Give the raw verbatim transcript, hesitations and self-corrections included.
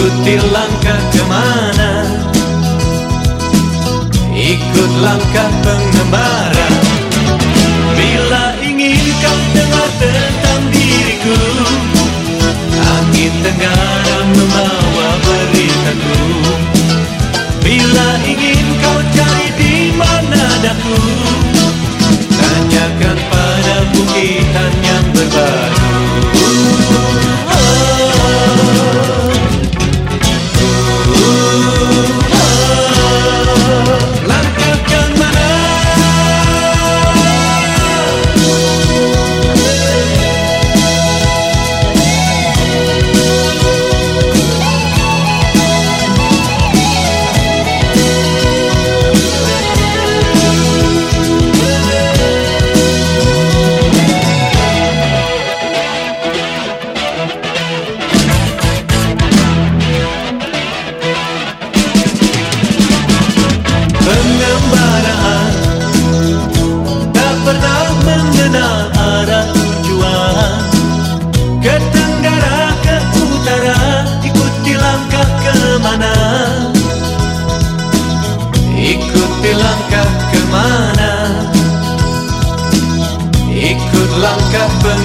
ikuti langkah kemana, ikut langkah pengembara. Bila ingin kau dengar tentang diriku, angin tenggara membawa beritaku. Bila ingin kau cari di mana daku, tanyakan pada bukitan yang berbatu. Pengembaraan tak pernah mengenal arah tujuan. Ke tenggara, ke utara, ikuti langkah kemana, ikuti langkah kemana, ikut langkah